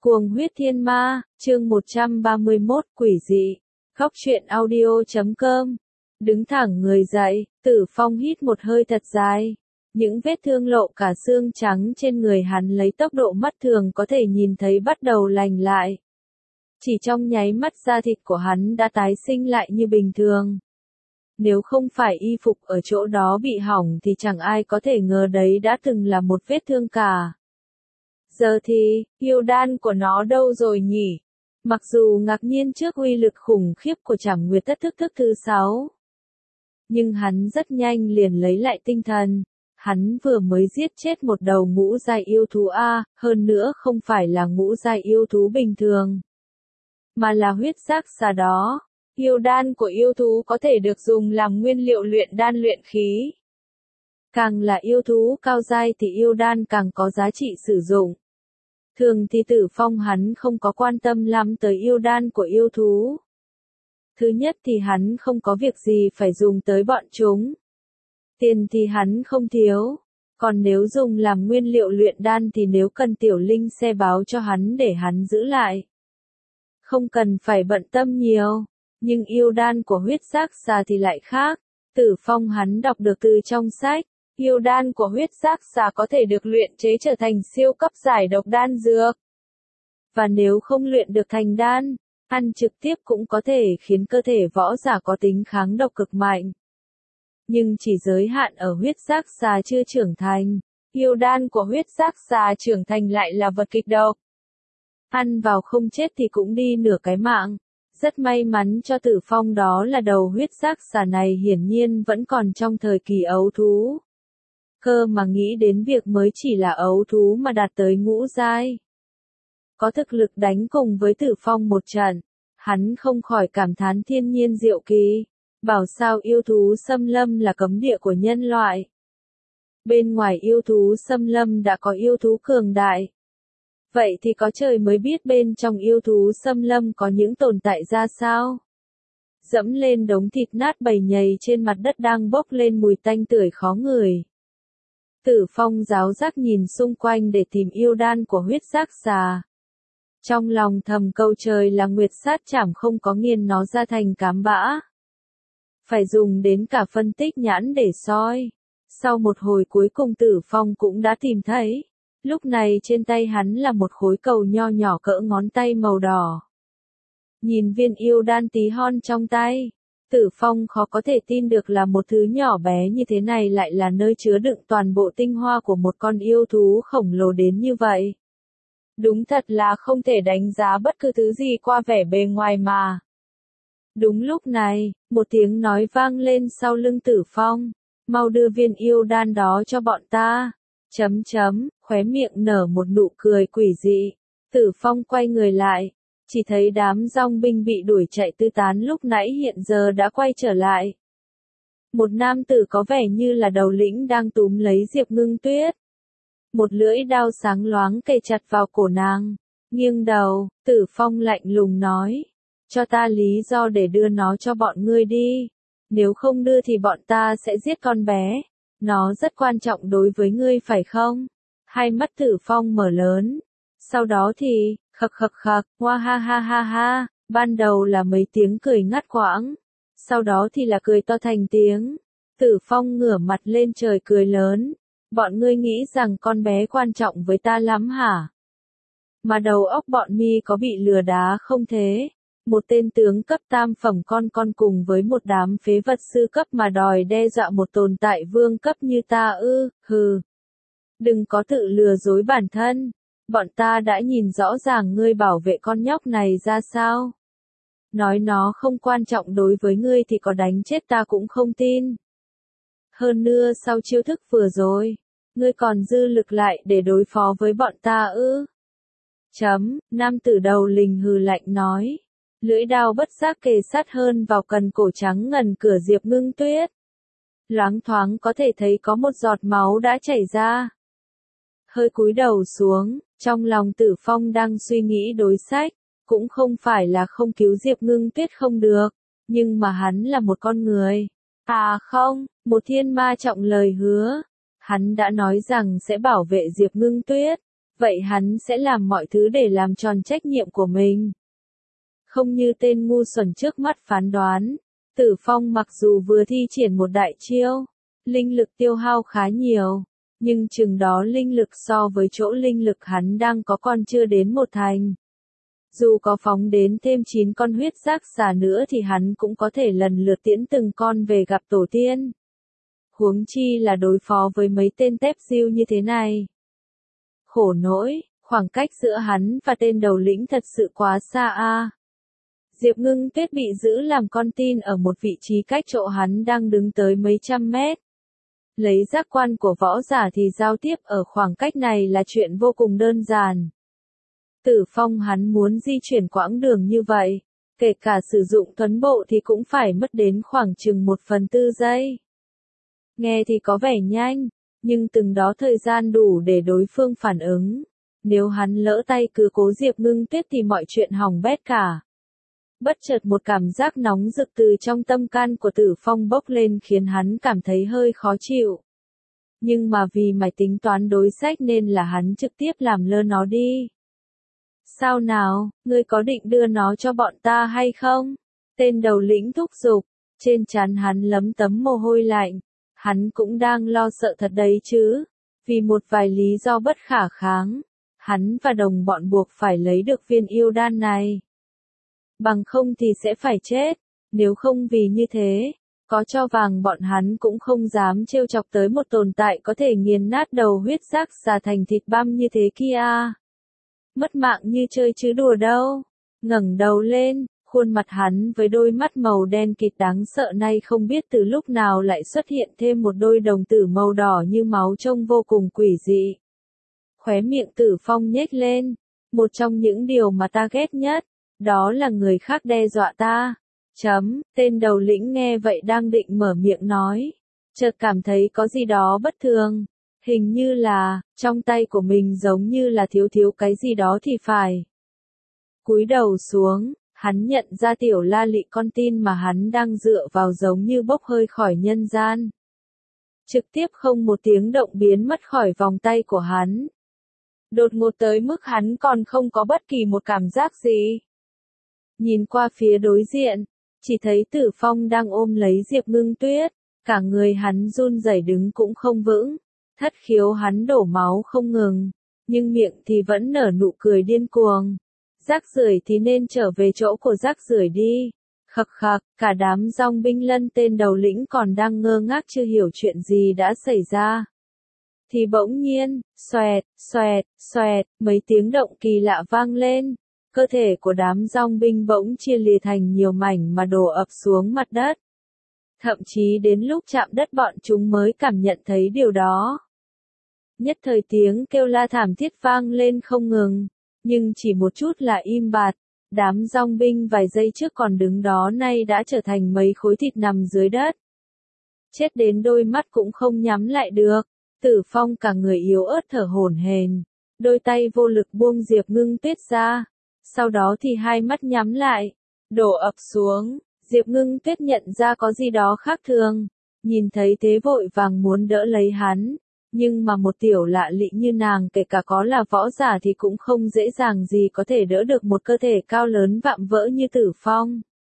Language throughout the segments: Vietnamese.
Cuồng huyết thiên ma, chương 131, quỷ dị. Góc truyện audio.com. Đứng thẳng người dậy, Tử Phong hít một hơi thật dài. Những vết thương lộ cả xương trắng trên người hắn lấy tốc độ mắt thường có thể nhìn thấy bắt đầu lành lại. Chỉ trong nháy mắt da thịt của hắn đã tái sinh lại như bình thường. Nếu không phải y phục ở chỗ đó bị hỏng thì chẳng ai có thể ngờ đấy đã từng là một vết thương cả. Giờ thì, yêu đan của nó đâu rồi nhỉ? Mặc dù ngạc nhiên trước uy lực khủng khiếp của Trảm Nguyệt Thất thức thứ 6. Nhưng hắn rất nhanh liền lấy lại tinh thần. Hắn vừa mới giết chết một đầu ngũ giai yêu thú A, hơn nữa không phải là ngũ giai yêu thú bình thường. Mà là huyết giác xà đó. Yêu đan của yêu thú có thể được dùng làm nguyên liệu luyện đan luyện khí. Càng là yêu thú cao giai thì yêu đan càng có giá trị sử dụng. Thường thì Tử Phong hắn không có quan tâm lắm tới yêu đan của yêu thú. Thứ nhất thì hắn không có việc gì phải dùng tới bọn chúng. Tiền thì hắn không thiếu. Còn nếu dùng làm nguyên liệu luyện đan thì nếu cần Tiểu Linh sẽ báo cho hắn để hắn giữ lại. Không cần phải bận tâm nhiều. Nhưng yêu đan của huyết giác xà thì lại khác. Tử Phong hắn đọc được từ trong sách. Yêu đan của huyết giác xà có thể được luyện chế trở thành siêu cấp giải độc đan dược. Và nếu không luyện được thành đan, ăn trực tiếp cũng có thể khiến cơ thể võ giả có tính kháng độc cực mạnh. Nhưng chỉ giới hạn ở huyết giác xà chưa trưởng thành. Yêu đan của huyết giác xà trưởng thành lại là vật kịch độc. Ăn vào không chết thì cũng đi nửa cái mạng. Rất may mắn cho Tử Phong đó là đầu huyết giác xà này hiển nhiên vẫn còn trong thời kỳ ấu thú. Cơ mà nghĩ đến việc mới chỉ là ấu thú mà đạt tới ngũ giai. Có thực lực đánh cùng với Tử Phong một trận, hắn không khỏi cảm thán thiên nhiên diệu kỳ. Bảo sao yêu thú xâm lâm là cấm địa của nhân loại. Bên ngoài yêu thú xâm lâm đã có yêu thú cường đại. Vậy thì có trời mới biết bên trong yêu thú xâm lâm có những tồn tại ra sao. Dẫm lên đống thịt nát bầy nhầy trên mặt đất đang bốc lên mùi tanh tưởi khó ngửi. Tử Phong giáo giác nhìn xung quanh để tìm yêu đan của huyết giác xà. Trong lòng thầm câu trời là nguyệt sát chảm không có nghiền nó ra thành cám bã. Phải dùng đến cả phân tích nhãn để soi. Sau một hồi cuối cùng Tử Phong cũng đã tìm thấy. Lúc này trên tay hắn là một khối cầu nho nhỏ cỡ ngón tay màu đỏ. Nhìn viên yêu đan tí hon trong tay. Tử Phong khó có thể tin được là một thứ nhỏ bé như thế này lại là nơi chứa đựng toàn bộ tinh hoa của một con yêu thú khổng lồ đến như vậy. Đúng thật là không thể đánh giá bất cứ thứ gì qua vẻ bề ngoài mà. Đúng lúc này, một tiếng nói vang lên sau lưng Tử Phong. Mau đưa viên yêu đan đó cho bọn ta. Khóe miệng nở một nụ cười quỷ dị. Tử Phong quay người lại. Chỉ thấy đám dòng binh bị đuổi chạy tứ tán lúc nãy hiện giờ đã quay trở lại. Một nam tử có vẻ như là đầu lĩnh đang túm lấy Diệp Ngưng Tuyết. Một lưỡi đao sáng loáng kề chặt vào cổ nàng. Nghiêng đầu, Tử Phong lạnh lùng nói. Cho ta lý do để đưa nó cho bọn ngươi đi. Nếu không đưa thì bọn ta sẽ giết con bé. Nó rất quan trọng đối với ngươi phải không? Hai mắt Tử Phong mở lớn. Sau đó thì, khặc, hoa ha ha ha ha, ban đầu là mấy tiếng cười ngắt quãng. Sau đó thì là cười to thành tiếng. Tử Phong ngửa mặt lên trời cười lớn. Bọn ngươi nghĩ rằng con bé quan trọng với ta lắm hả? Mà đầu óc bọn mi có bị lừa đá không thế? Một tên tướng cấp tam phẩm con cùng với một đám phế vật sư cấp mà đòi đe dọa một tồn tại vương cấp như ta ư, hừ. Đừng có tự lừa dối bản thân. Bọn ta đã nhìn rõ ràng ngươi bảo vệ con nhóc này ra sao. Nói nó không quan trọng đối với ngươi thì có đánh chết ta cũng không tin. Hơn nữa sau chiêu thức vừa rồi, ngươi còn dư lực lại để đối phó với bọn ta ư. Nam tử đầu lình hừ lạnh nói. Lưỡi đao bất giác kề sát hơn vào cần cổ trắng ngần cửa Diệp Ngưng Tuyết. Loáng thoáng có thể thấy có một giọt máu đã chảy ra. Hơi cúi đầu xuống, trong lòng Tử Phong đang suy nghĩ đối sách, cũng không phải là không cứu Diệp Ngưng Tuyết không được, nhưng mà hắn là một con người. À không, một thiên ma trọng lời hứa. Hắn đã nói rằng sẽ bảo vệ Diệp Ngưng Tuyết. vậy hắn sẽ làm mọi thứ để làm tròn trách nhiệm của mình. Không như tên ngu xuẩn trước mắt phán đoán, Tử Phong mặc dù vừa thi triển một đại chiêu, linh lực tiêu hao khá nhiều, nhưng chừng đó linh lực so với chỗ linh lực hắn đang có còn chưa đến một thành. Dù có phóng đến thêm 9 con huyết giác xà nữa thì hắn cũng có thể lần lượt tiễn từng con về gặp tổ tiên. Huống chi là đối phó với mấy tên tép diêu như thế này. Khổ nỗi, khoảng cách giữa hắn và tên đầu lĩnh thật sự quá xa a. Diệp Ngưng Tuyết bị giữ làm con tin ở một vị trí cách chỗ hắn đang đứng tới mấy trăm mét. Lấy giác quan của võ giả thì giao tiếp ở khoảng cách này là chuyện vô cùng đơn giản. Tử Phong hắn muốn di chuyển quãng đường như vậy, kể cả sử dụng tuấn bộ thì cũng phải mất đến khoảng chừng 1/4 giây. Nghe thì có vẻ nhanh, nhưng từng đó thời gian đủ để đối phương phản ứng. Nếu hắn lỡ tay cứ cố Diệp Ngưng Tuyết thì mọi chuyện hỏng bét cả. Bất chợt một cảm giác nóng rực từ trong tâm can của Tử Phong bốc lên khiến hắn cảm thấy hơi khó chịu. Nhưng mà vì mày tính toán đối sách nên là hắn trực tiếp làm lơ nó đi. Sao nào, ngươi có định đưa nó cho bọn ta hay không? Tên đầu lĩnh thúc giục, trên trán hắn lấm tấm mồ hôi lạnh. Hắn cũng đang lo sợ thật đấy chứ. Vì một vài lý do bất khả kháng, hắn và đồng bọn buộc phải lấy được viên yêu đan này. Bằng không thì sẽ phải chết, nếu không vì như thế, có cho vàng bọn hắn cũng không dám trêu chọc tới một tồn tại có thể nghiền nát đầu huyết giác xà thành thịt băm như thế kia. Mất mạng như chơi chứ đùa đâu. Ngẩng đầu lên, khuôn mặt hắn với đôi mắt màu đen kịt đáng sợ này không biết từ lúc nào lại xuất hiện thêm một đôi đồng tử màu đỏ như máu trông vô cùng quỷ dị. Khóe miệng Tử Phong nhếch lên, một trong những điều mà ta ghét nhất, đó là người khác đe dọa ta. Tên đầu lĩnh nghe vậy đang định mở miệng nói, chợt cảm thấy có gì đó bất thường, hình như là, trong tay của mình giống như là thiếu cái gì đó thì phải. Cúi đầu xuống, hắn nhận ra Tiểu La Lị con tin mà hắn đang dựa vào giống như bốc hơi khỏi nhân gian. Trực tiếp không một tiếng động biến mất khỏi vòng tay của hắn. Đột ngột tới mức hắn còn không có bất kỳ một cảm giác gì. Nhìn qua phía đối diện, chỉ thấy Tử Phong đang ôm lấy Diệp Ngưng Tuyết, cả người hắn run rẩy đứng cũng không vững, thất khiếu hắn đổ máu không ngừng, nhưng miệng thì vẫn nở nụ cười điên cuồng. Rác rưởi thì nên trở về chỗ của rác rưởi đi. Khặc khặc, cả đám dòng binh lân tên đầu lĩnh còn đang ngơ ngác chưa hiểu chuyện gì đã xảy ra. Thì bỗng nhiên, xoẹt, xoẹt, xoẹt, mấy tiếng động kỳ lạ vang lên. Cơ thể của đám dòng binh bỗng chia lìa thành nhiều mảnh mà đổ ập xuống mặt đất. Thậm chí đến lúc chạm đất bọn chúng mới cảm nhận thấy điều đó. Nhất thời tiếng kêu la thảm thiết vang lên không ngừng, nhưng chỉ một chút là im bặt. Đám dòng binh vài giây trước còn đứng đó nay đã trở thành mấy khối thịt nằm dưới đất. Chết đến đôi mắt cũng không nhắm lại được. Tử Phong cả người yếu ớt thở hổn hển, đôi tay vô lực buông Diệp Ngưng Tuyết ra. Sau đó thì hai mắt nhắm lại, đổ ập xuống. Diệp Ngưng Tuyết nhận ra có gì đó khác thường, nhìn thấy thế vội vàng muốn đỡ lấy hắn, nhưng mà một tiểu lạ lị như nàng kể cả có là võ giả thì cũng không dễ dàng gì có thể đỡ được một cơ thể cao lớn vạm vỡ như Tử Phong.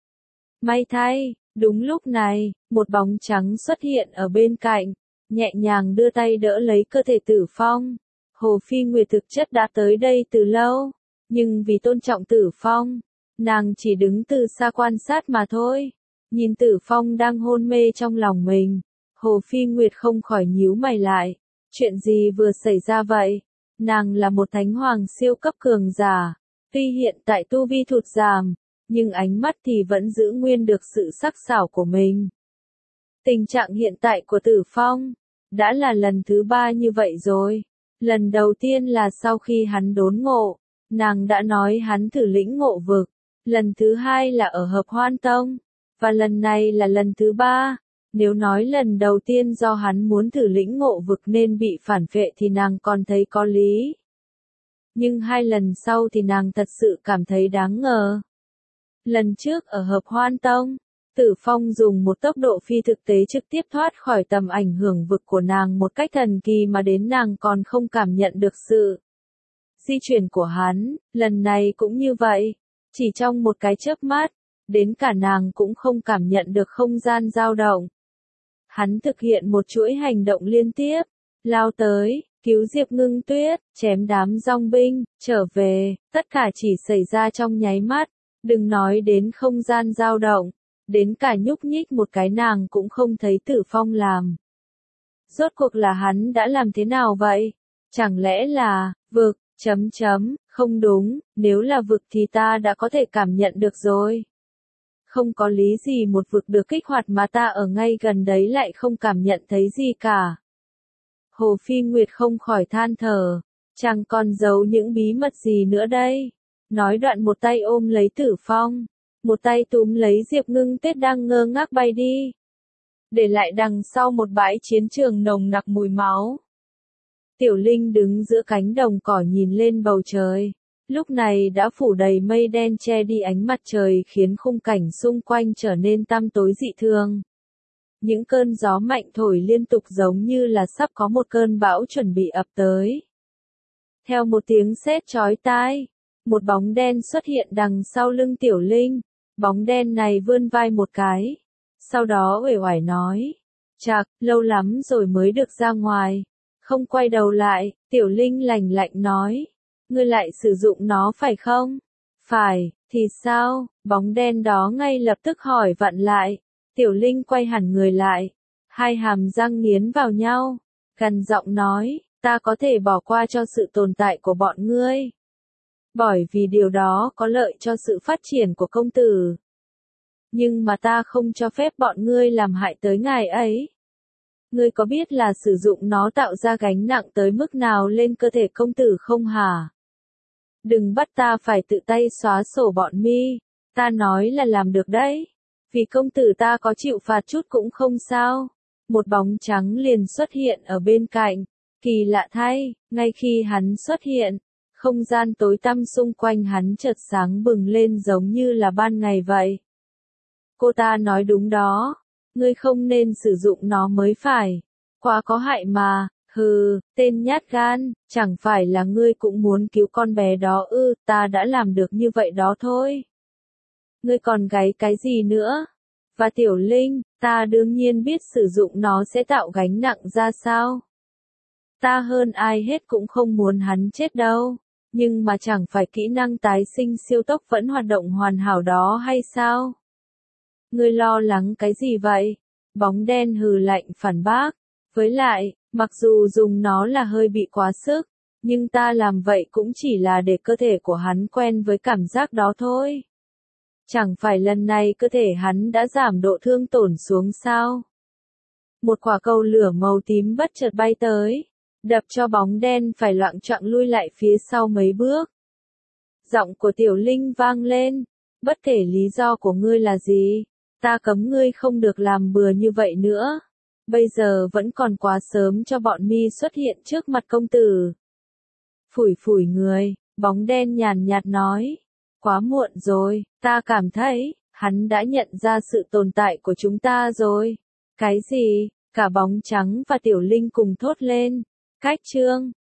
May thay, đúng lúc này, một bóng trắng xuất hiện ở bên cạnh, nhẹ nhàng đưa tay đỡ lấy cơ thể Tử Phong. Hồ Phi Nguyệt thực chất đã tới đây từ lâu, nhưng vì tôn trọng Tử Phong, nàng chỉ đứng từ xa quan sát mà thôi. Nhìn Tử Phong đang hôn mê trong lòng mình, Hồ Phi Nguyệt không khỏi nhíu mày lại. Chuyện gì vừa xảy ra vậy? Nàng là một thánh hoàng siêu cấp cường giả, tuy hiện tại tu vi thụt giảm, nhưng ánh mắt thì vẫn giữ nguyên được sự sắc sảo của mình. Tình trạng hiện tại của Tử Phong đã là lần thứ 3 như vậy rồi. Lần đầu tiên là sau khi hắn đốn ngộ, nàng đã nói hắn thử lĩnh ngộ vực. Lần thứ 2 là ở Hợp Hoan Tông, và lần này là lần thứ 3. Nếu nói lần đầu tiên do hắn muốn thử lĩnh ngộ vực nên bị phản vệ thì nàng còn thấy có lý. Nhưng 2 lần sau thì nàng thật sự cảm thấy đáng ngờ. Lần trước ở Hợp Hoan Tông, Tử Phong dùng một tốc độ phi thực tế trực tiếp thoát khỏi tầm ảnh hưởng vực của nàng một cách thần kỳ mà đến nàng còn không cảm nhận được sự di chuyển của hắn, lần này cũng như vậy. Chỉ trong một cái chớp mắt, đến cả nàng cũng không cảm nhận được không gian dao động. Hắn thực hiện một chuỗi hành động liên tiếp, lao tới, cứu Diệp Ngưng Tuyết, chém đám dòng binh, trở về, tất cả chỉ xảy ra trong nháy mắt, đừng nói đến không gian dao động, đến cả nhúc nhích một cái nàng cũng không thấy Tử Phong làm. Rốt cuộc là hắn đã làm thế nào vậy? Chẳng lẽ là, vực, không đúng, nếu là vực thì ta đã có thể cảm nhận được rồi. Không có lý gì một vực được kích hoạt mà ta ở ngay gần đấy lại không cảm nhận thấy gì cả. Hồ Phi Nguyệt không khỏi than thở, chẳng còn giấu những bí mật gì nữa đây. Nói đoạn một tay ôm lấy Tử Phong, một tay túm lấy Diệp Ngưng Tuyết đang ngơ ngác bay đi. Để lại đằng sau một bãi chiến trường nồng nặc mùi máu. Tiểu Linh đứng giữa cánh đồng cỏ nhìn lên bầu trời. Lúc này đã phủ đầy mây đen che đi ánh mặt trời khiến khung cảnh xung quanh trở nên tăm tối dị thường. Những cơn gió mạnh thổi liên tục giống như là sắp có một cơn bão chuẩn bị ập tới. Theo một tiếng sét chói tai, một bóng đen xuất hiện đằng sau lưng Tiểu Linh. Bóng đen này vươn vai một cái. Sau đó uể oải nói. Chạc, lâu lắm rồi mới được ra ngoài. Không quay đầu lại, Tiểu Linh lạnh lạnh nói. Ngươi lại sử dụng nó phải không? Phải, thì sao? Bóng đen đó ngay lập tức hỏi vặn lại. Tiểu Linh quay hẳn người lại. Hai hàm răng nghiến vào nhau. Gằn giọng nói, ta có thể bỏ qua cho sự tồn tại của bọn ngươi. Bởi vì điều đó có lợi cho sự phát triển của công tử. Nhưng mà ta không cho phép bọn ngươi làm hại tới ngài ấy. Ngươi có biết là sử dụng nó tạo ra gánh nặng tới mức nào lên cơ thể công tử không hả? Đừng bắt ta phải tự tay xóa sổ bọn mi. Ta nói là làm được đấy. Vì công tử ta có chịu phạt chút cũng không sao. Một bóng trắng liền xuất hiện ở bên cạnh. Kỳ lạ thay, ngay khi hắn xuất hiện, không gian tối tăm xung quanh hắn chợt sáng bừng lên giống như là ban ngày vậy. Cô ta nói đúng đó. Ngươi không nên sử dụng nó mới phải. Quá có hại mà. Hừ, tên nhát gan, chẳng phải là ngươi cũng muốn cứu con bé đó ư, ta đã làm được như vậy đó thôi. Ngươi còn gáy cái gì nữa? Và Tiểu Linh, ta đương nhiên biết sử dụng nó sẽ tạo gánh nặng ra sao. Ta hơn ai hết cũng không muốn hắn chết đâu, nhưng mà chẳng phải kỹ năng tái sinh siêu tốc vẫn hoạt động hoàn hảo đó hay sao? Ngươi lo lắng cái gì vậy? Bóng đen hừ lạnh phản bác. Với lại, mặc dù dùng nó là hơi bị quá sức, nhưng ta làm vậy cũng chỉ là để cơ thể của hắn quen với cảm giác đó thôi. Chẳng phải lần này cơ thể hắn đã giảm độ thương tổn xuống sao? Một quả cầu lửa màu tím bất chợt bay tới, đập cho bóng đen phải loạng choạng lui lại phía sau mấy bước. Giọng của Tiểu Linh vang lên, bất kể lý do của ngươi là gì, ta cấm ngươi không được làm bừa như vậy nữa. Bây giờ vẫn còn quá sớm cho bọn mi xuất hiện trước mặt công tử. Phủi phủi người, bóng đen nhàn nhạt nói. Quá muộn rồi, ta cảm thấy, hắn đã nhận ra sự tồn tại của chúng ta rồi. Cái gì? Cả bóng trắng và Tiểu Linh cùng thốt lên. Cách chương